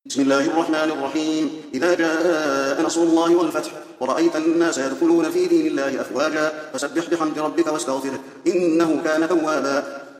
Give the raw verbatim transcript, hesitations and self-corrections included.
بسم الله الرحمن الرحيم. إذا جاء نصر الله والفتح ورأيت الناس يدخلون في دين الله أفواجا فسبح بحمد ربك واستغفره إنه كان توابا.